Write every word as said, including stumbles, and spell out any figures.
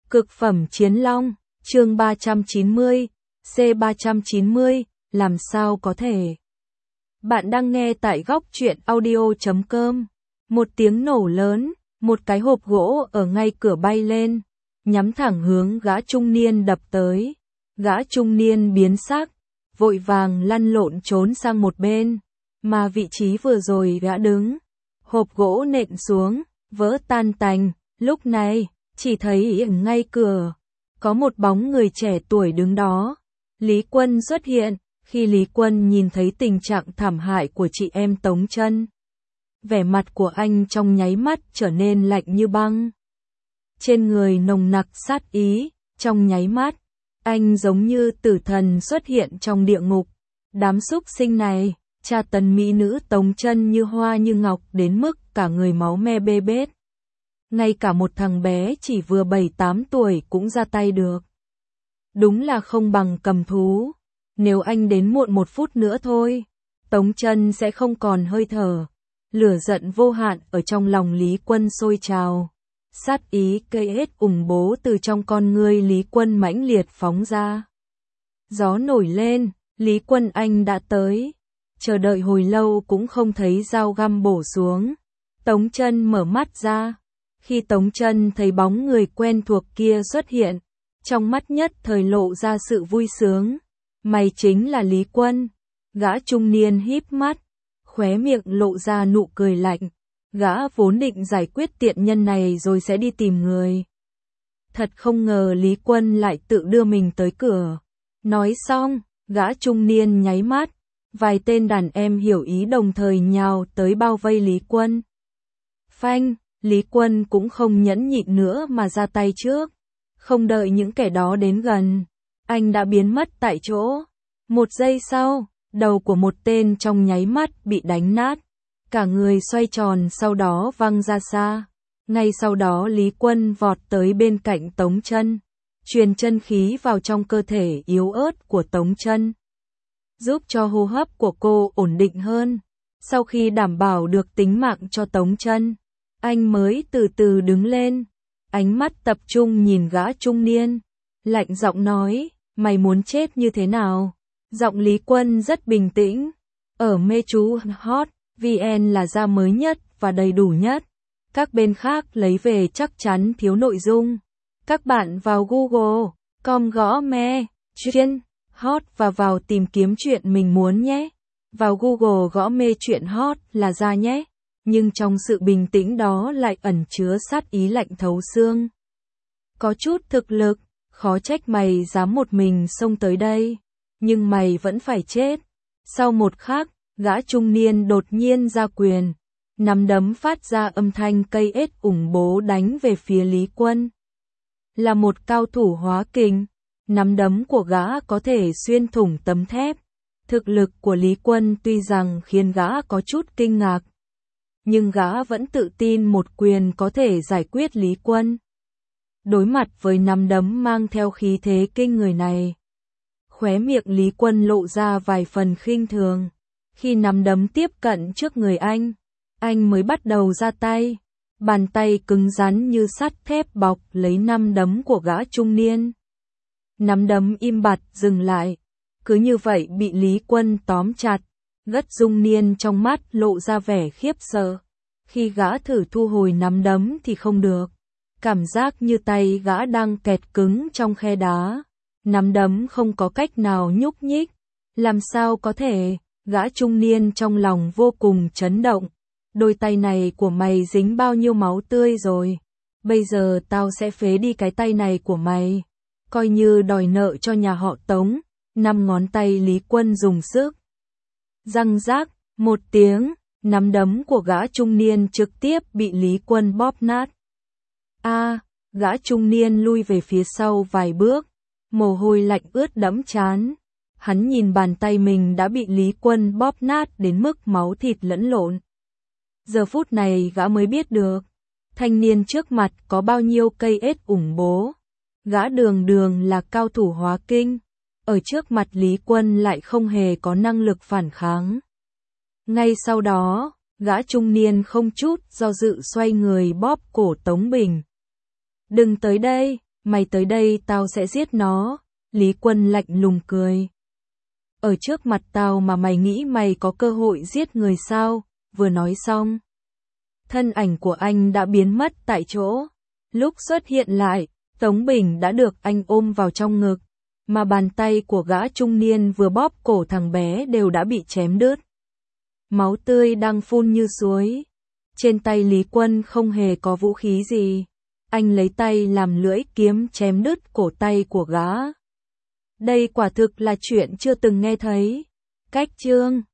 Cực phẩm chiến long, chương ba trăm chín mươi, C ba trăm chín mươi, làm sao có thể. Bạn đang nghe tại góc truyện audio chấm com. Một tiếng nổ lớn, một cái hộp gỗ ở ngay cửa bay lên, nhắm thẳng hướng gã trung niên đập tới. Gã trung niên biến sắc, vội vàng lăn lộn trốn sang một bên, mà vị trí vừa rồi gã đứng, hộp gỗ nện xuống, vỡ tan tành. Lúc này, chỉ thấy ngay cửa, có một bóng người trẻ tuổi đứng đó. Lý Quân xuất hiện. Khi Lý Quân nhìn thấy tình trạng thảm hại của chị em Tống Chân, vẻ mặt của anh trong nháy mắt trở nên lạnh như băng. Trên người nồng nặc sát ý, trong nháy mắt, anh giống như tử thần xuất hiện trong địa ngục. Đám súc sinh này, tra tấn mỹ nữ Tống Chân như hoa như ngọc đến mức cả người máu me bê bết. Ngay cả một thằng bé chỉ vừa bảy tám tuổi cũng ra tay được. Đúng là không bằng cầm thú. Nếu anh đến muộn một phút nữa thôi, Tống Chân sẽ không còn hơi thở. Lửa giận vô hạn ở trong lòng Lý Quân sôi trào. Sát ý cây hết ủng bố từ trong con ngươi Lý Quân mãnh liệt phóng ra. Gió nổi lên, Lý Quân anh đã tới. Chờ đợi hồi lâu cũng không thấy dao găm bổ xuống. Tống Chân mở mắt ra. Khi Tống Chân thấy bóng người quen thuộc kia xuất hiện, trong mắt nhất thời lộ ra sự vui sướng. Mày chính là Lý Quân. Gã trung niên híp mắt, khóe miệng lộ ra nụ cười lạnh. Gã vốn định giải quyết tiện nhân này rồi sẽ đi tìm người. Thật không ngờ Lý Quân lại tự đưa mình tới cửa. Nói xong, gã trung niên nháy mắt. Vài tên đàn em hiểu ý đồng thời nhào tới bao vây Lý Quân. Phanh, Lý Quân cũng không nhẫn nhịn nữa mà ra tay trước. Không đợi những kẻ đó đến gần, anh đã biến mất tại chỗ. Một giây sau, đầu của một tên trong nháy mắt bị đánh nát. Cả người xoay tròn sau đó văng ra xa. Ngay sau đó Lý Quân vọt tới bên cạnh Tống Chân, truyền chân khí vào trong cơ thể yếu ớt của Tống Chân, giúp cho hô hấp của cô ổn định hơn. Sau khi đảm bảo được tính mạng cho Tống Chân, anh mới từ từ đứng lên, ánh mắt tập trung nhìn gã trung niên, lạnh giọng nói, mày muốn chết như thế nào? Giọng Lý Quân rất bình tĩnh. Ở mê chú hot vê en là ra mới nhất và đầy đủ nhất. Các bên khác lấy về chắc chắn thiếu nội dung. Các bạn vào Google chấm com gõ me chuyện hot và vào tìm kiếm chuyện mình muốn nhé. Vào Google gõ mê chuyện hot là ra nhé. Nhưng trong sự bình tĩnh đó lại ẩn chứa sát ý lạnh thấu xương. Có chút thực lực, khó trách mày dám một mình xông tới đây. Nhưng mày vẫn phải chết. Sau một khắc, gã trung niên đột nhiên ra quyền. Nắm đấm phát ra âm thanh cây ết ủng bố đánh về phía Lý Quân. Là một cao thủ hóa kình, nắm đấm của gã có thể xuyên thủng tấm thép. Thực lực của Lý Quân tuy rằng khiến gã có chút kinh ngạc, nhưng gã vẫn tự tin một quyền có thể giải quyết Lý Quân. Đối mặt với nắm đấm mang theo khí thế kinh người này, khóe miệng Lý Quân lộ ra vài phần khinh thường. Khi nắm đấm tiếp cận trước người anh, anh mới bắt đầu ra tay. Bàn tay cứng rắn như sắt thép bọc lấy nắm đấm của gã trung niên. Nắm đấm im bặt dừng lại, cứ như vậy bị Lý Quân tóm chặt. Gất Dung Niên trong mắt lộ ra vẻ khiếp sợ. Khi gã thử thu hồi nắm đấm thì không được. Cảm giác như tay gã đang kẹt cứng trong khe đá. Nắm đấm không có cách nào nhúc nhích. Làm sao có thể? Gã trung niên trong lòng vô cùng chấn động. Đôi tay này của mày dính bao nhiêu máu tươi rồi? Bây giờ tao sẽ phế đi cái tay này của mày. Coi như đòi nợ cho nhà họ Tống. Năm ngón tay Lý Quân dùng sức. Răng rác, một tiếng, nắm đấm của gã trung niên trực tiếp bị Lý Quân bóp nát. A, gã trung niên lui về phía sau vài bước, mồ hôi lạnh ướt đẫm trán. Hắn nhìn bàn tay mình đã bị Lý Quân bóp nát đến mức máu thịt lẫn lộn. Giờ phút này gã mới biết được, thanh niên trước mặt có bao nhiêu cây ết ủng bố. Gã đường đường là cao thủ hóa kinh. Ở trước mặt Lý Quân lại không hề có năng lực phản kháng. Ngay sau đó, gã trung niên không chút do dự xoay người bóp cổ Tống Bình. Đừng tới đây, Mày tới đây tao sẽ giết nó. Lý Quân lạnh lùng cười. Ở trước mặt tao mà mày nghĩ mày có cơ hội giết người sao? Vừa nói xong, thân ảnh của anh đã biến mất tại chỗ. Lúc xuất hiện lại, Tống Bình đã được anh ôm vào trong ngực, mà bàn tay của gã trung niên vừa bóp cổ thằng bé đều đã bị chém đứt. Máu tươi đang phun như suối. Trên tay Lý Quân không hề có vũ khí gì. Anh lấy tay làm lưỡi kiếm chém đứt cổ tay của gã. Đây quả thực là chuyện chưa từng nghe thấy. Cách chương